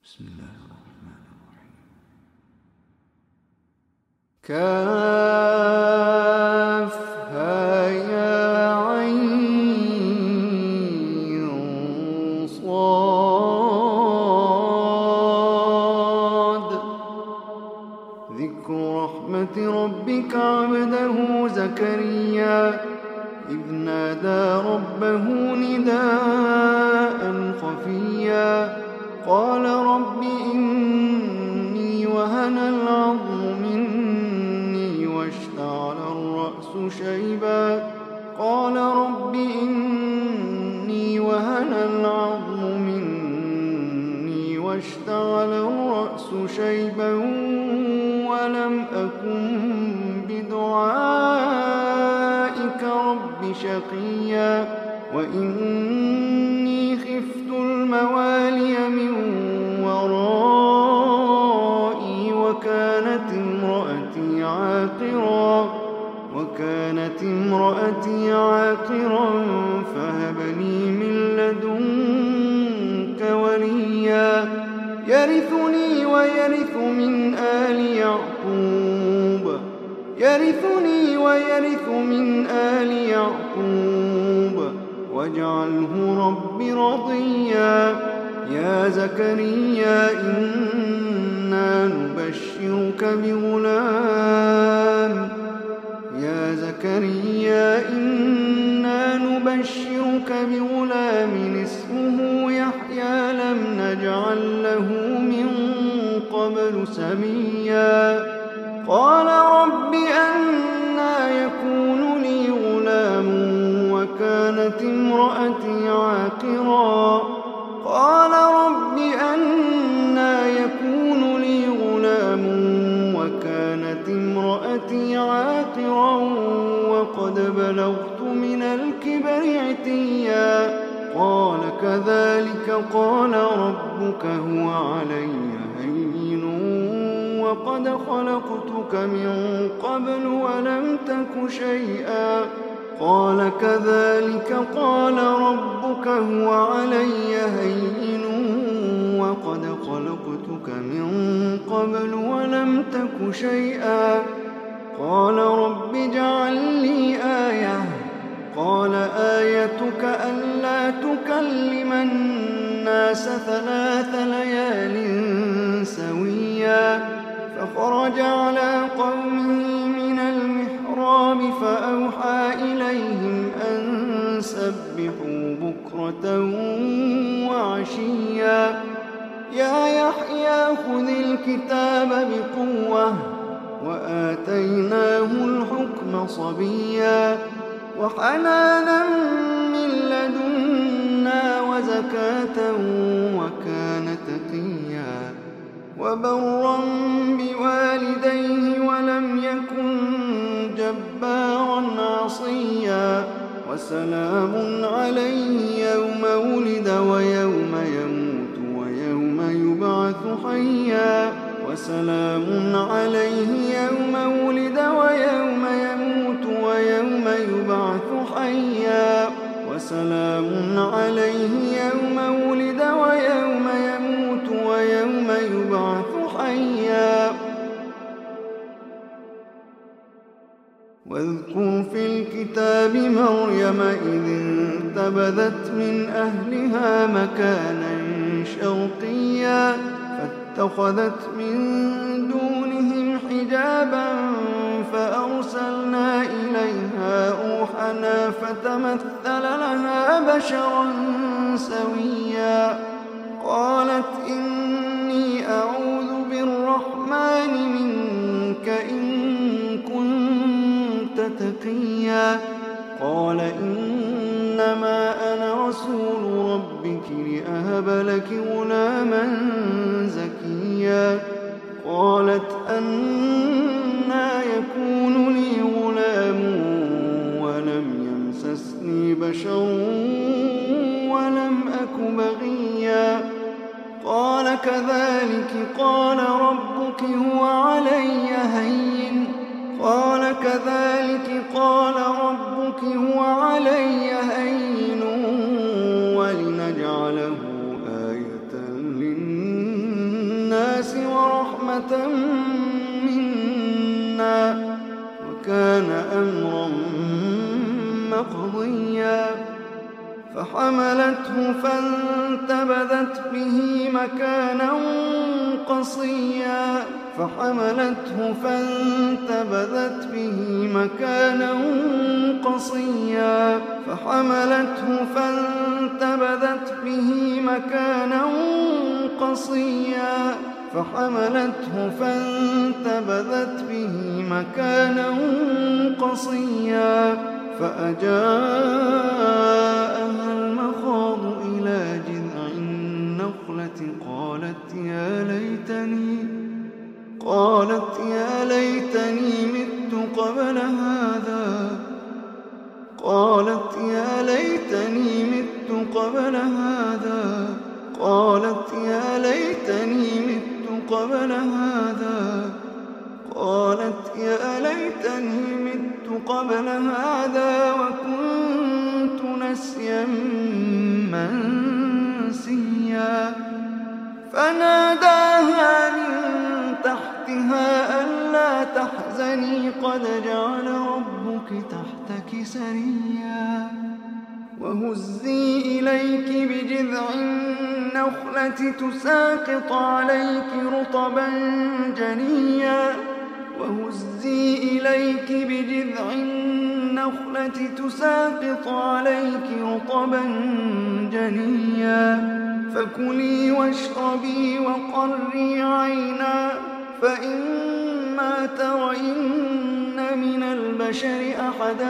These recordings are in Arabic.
بسم الله الرحمن الرحيم. كافها يا عين صاد ذكر رحمة ربك عبده زكريا إذ نادى ربه نداء خفيا قال رب إني وهن العظم مني واشتعل الرأس شيبا قال رب إني وهن العظم مني واشتعل الرأس شيبا ولم أكن بدعائك رب شقيا وإني خفت الموالي من ورائي وكانت امرأتي عاقرا فهب لي من لدنك وليا يرثني ويرث من آل يعقوب واجعله رب رضيا يا زكريا إنا نبشرك بغلام اسمه يحيى لم نجعل له من قبل سميا قال رب أنى يكون لي غلام وكانت امرأتي عاقرا قال رب أنى يكون لي غلام وكانت امرأتي عاقرا وقد بلغت من الكبر عتيا قال كذلك قال ربك هو علي هين وقد خلقتك من قبل ولم تك شيئا قال كذلك قال ربك هو علي هين وقد خلقتك من قبل ولم تك شيئا قال رب اجعل لي آية قال آيتك ألا تكلم الناس 3 ليال سويا فخرج على قومه من المحراب فأوحى إليهم أن سبحوا بكرة وعشيا يا يحيى خذ الكتاب بقوة وآتيناه الحكم صبيا وحنانا من لدنا وزكاة وكان تقيا وبرا بوالديه ولم يكن جبارا عصيا وسلام عليه يوم ولد ويوم يموت ويوم يبعث حيا وسلام عليه يوم ولد ويوم يموت ويوم يبعث حيا وسلام عليه يوم ولد ويوم يموت ويوم يبعث حيا واذكر في الكتاب مريم إذ انتبذت من أهلها مكانا شرقيا فاتخذت من دونهم حجابا فأرسلنا إليها روحنا فتمثل لها بشرا سويا قالت إني أعوذ بالرحمن منك إن كنت تقيا قال إنما أنا رسول ربك لأهب لك غلاما زكيا قالت أنى يكون لي غلام ولم يمسسني بشر ولم أك بغيا قال كذلك قال ربك هو علي هين ولنجعله آية للناس الناس ورحمة منا وكان أمرا مقضيا فحملته فانتبذت به مكانا قصيا فحملته فانتبذت به مكانا قصيا فأجاءها المخاض إلى جذع النخلة قالت يا ليتني مت قبل هذا وكنت نسيا منسيا فناداها من تحتها ألا تحزني قد جعل ربك تحتك سريا وهزي إليك بجذع النخلة تساقط عليك رطبا جنيا فكلي واشربي وقري عينا فإما ترين من البشر أحدا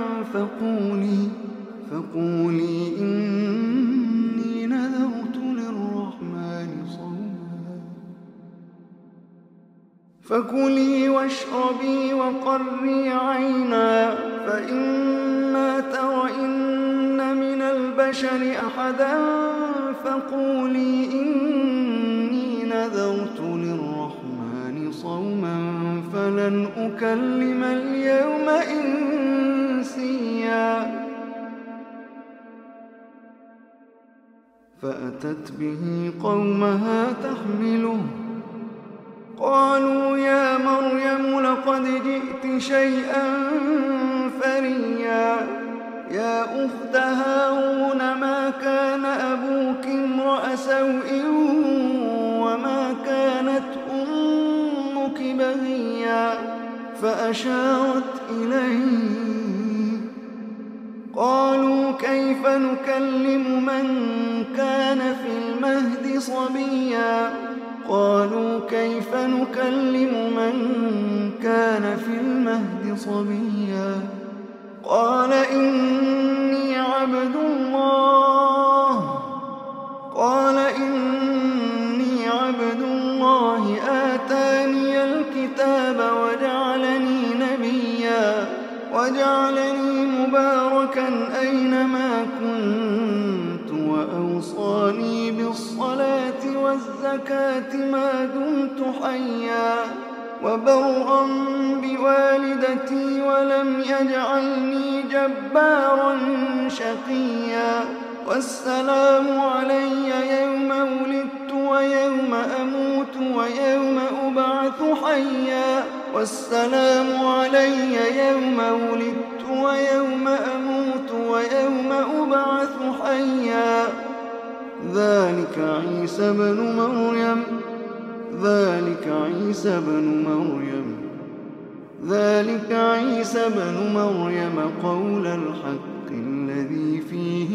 فقولي إني نذرت للرحمن صوما فكلي واشربي وقري عينا فإما ترين من البشر أحدا فقولي إني نذرت للرحمن صوما فلن أكلم اليوم إنسيا فأتت به قومها تحمله قالوا يا مريم لقد جئت شيئا فريا يا أخت هارون ما كان أبوك امرأ سوء وما كانت أمك بغيا فأشارت إليه قالوا كيف نكلم من كان في المهد صبيا قال إني عبد الله آتاني الكتاب وجعلني مباركا أينما كنت وأوصاني بالصلاة والزكاة ما دمت حيا وبرا بوالدتي ولم يجعلني جبارا شقيا والسلام علي يوم ولدت ويوم أموت ويوم أبعث حيا ذلك عيسى بن مريم قول الحق الذي فيه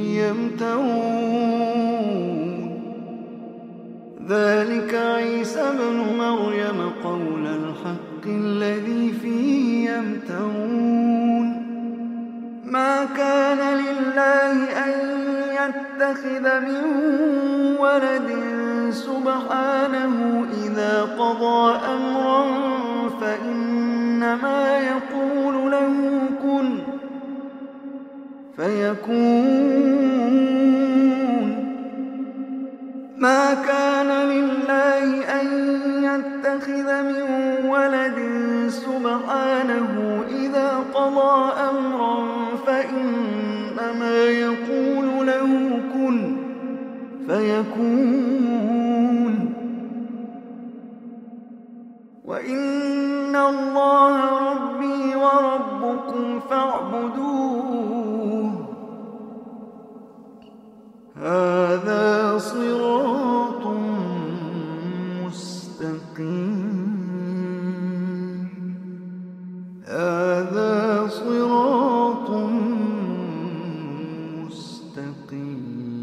يمترون ما كان لله أن يتخذ من ولد سبحانه إذا قضى أمرا فإنما يقول له كن فيكون ما كان لله أن يتخذ من ولد سبحانه إذا قضى أمرا فإنما يقول له كن فيكون وإن الله ربي وربكم فاعبدوه هذا صراط مستقيم هذا صراط مستقيم